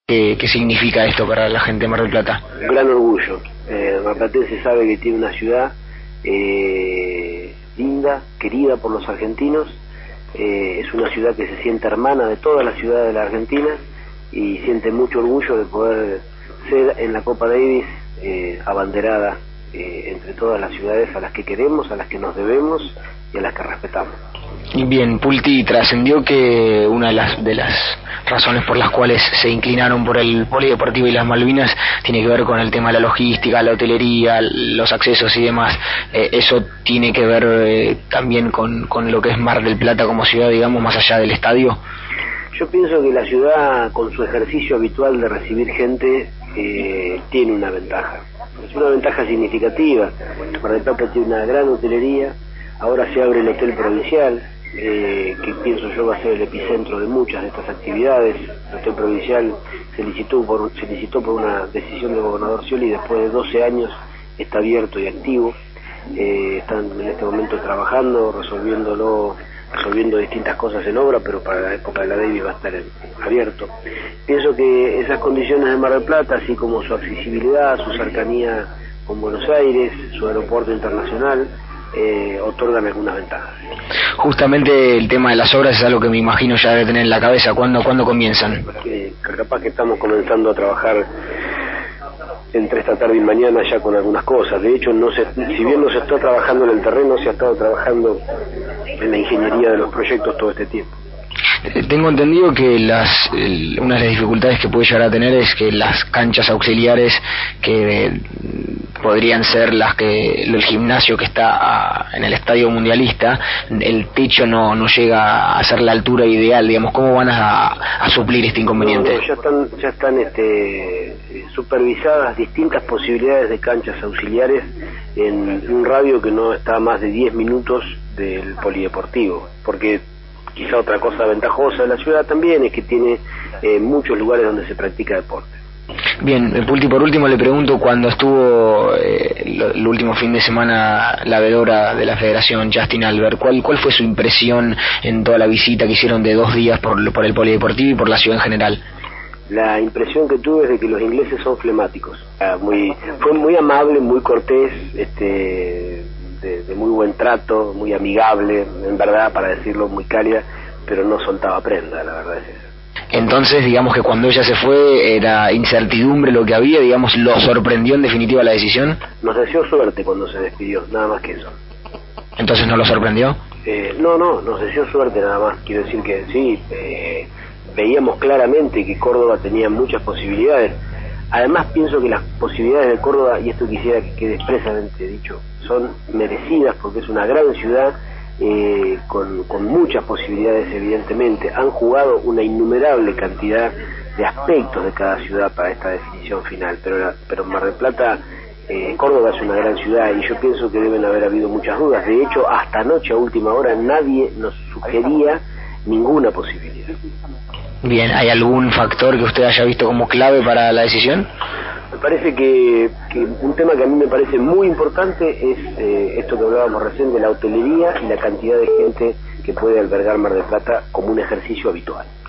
¿Qué significa esto para la gente de Mar del Plata? Un gran orgullo. Marplatense sabe que tiene una ciudad linda, querida por los argentinos. Es una ciudad que se siente hermana de todas las ciudades de la Argentina y siente mucho orgullo de poder ser en la Copa Davis abanderada entre todas las ciudades a las que queremos, a las que nos debemos y a las que respetamos. Bien, Pulti, trascendió que una de las razones por las cuales se inclinaron por el Polideportivo y las Malvinas tiene que ver con el tema de la logística, la hotelería, los accesos y demás. ¿Eso tiene que ver también con lo que es Mar del Plata como ciudad, digamos, más allá del estadio? Yo pienso que la ciudad, con su ejercicio habitual de recibir gente, tiene una ventaja. Es una ventaja significativa. Mar del Plata tiene una gran hotelería, ahora se abre el Hotel Provincial, que pienso yo va a ser el epicentro de muchas de estas actividades. El Hotel Provincial se licitó por una decisión del gobernador Scioli y después de 12 años está abierto y activo. Están en este momento trabajando, resolviendo distintas cosas en obra, pero para la época de la Davis va a estar abierto. Pienso que esas condiciones de Mar del Plata, así como su accesibilidad, su cercanía con Buenos Aires, su aeropuerto internacional, otorgan algunas ventajas. Justamente el tema de las obras es algo que me imagino ya debe tener en la cabeza. ¿Cuándo comienzan? Capaz que estamos comenzando a trabajar entre esta tarde y mañana ya con algunas cosas. De hecho, si bien no se está trabajando en el terreno, se ha estado trabajando en la ingeniería de los proyectos todo este tiempo. Tengo entendido que una de las dificultades que puede llegar a tener es que las canchas auxiliares que podrían ser el gimnasio que está en el Estadio Mundialista, el techo no llega a ser la altura ideal, digamos. ¿Cómo van a suplir este inconveniente? Ya están supervisadas distintas posibilidades de canchas auxiliares en un radio que no está a más de 10 minutos del polideportivo, porque quizá otra cosa ventajosa de la ciudad también es que tiene muchos lugares donde se practica deporte. Bien, Pulti, por último le pregunto, cuando estuvo el último fin de semana la veedora de la Federación, Justin Albert, ¿cuál fue su impresión en toda la visita que hicieron de 2 días por el polideportivo y por la ciudad en general? La impresión que tuve es de que los ingleses son flemáticos. Fue muy amable, muy cortés, de muy buen trato, muy amigable, en verdad, para decirlo, muy cálida, pero no soltaba prenda, la verdad es eso. Entonces, digamos que cuando ella se fue era incertidumbre lo que había, digamos, ¿lo sorprendió en definitiva la decisión? Nos deseó suerte cuando se despidió, nada más que eso. ¿Entonces no lo sorprendió? No, nos deseó suerte nada más, quiero decir que sí, veíamos claramente que Córdoba tenía muchas posibilidades. Además pienso que las posibilidades de Córdoba, y esto quisiera que quede expresamente dicho, son merecidas porque es una gran ciudad con muchas posibilidades evidentemente. Han jugado una innumerable cantidad de aspectos de cada ciudad para esta definición final, pero Mar del Plata, Córdoba es una gran ciudad y yo pienso que deben haber habido muchas dudas. De hecho, hasta anoche a última hora nadie nos sugería ninguna posibilidad. Bien, ¿hay algún factor que usted haya visto como clave para la decisión? Me parece que un tema que a mí me parece muy importante es esto que hablábamos recién de la hotelería y la cantidad de gente que puede albergar Mar del Plata como un ejercicio habitual.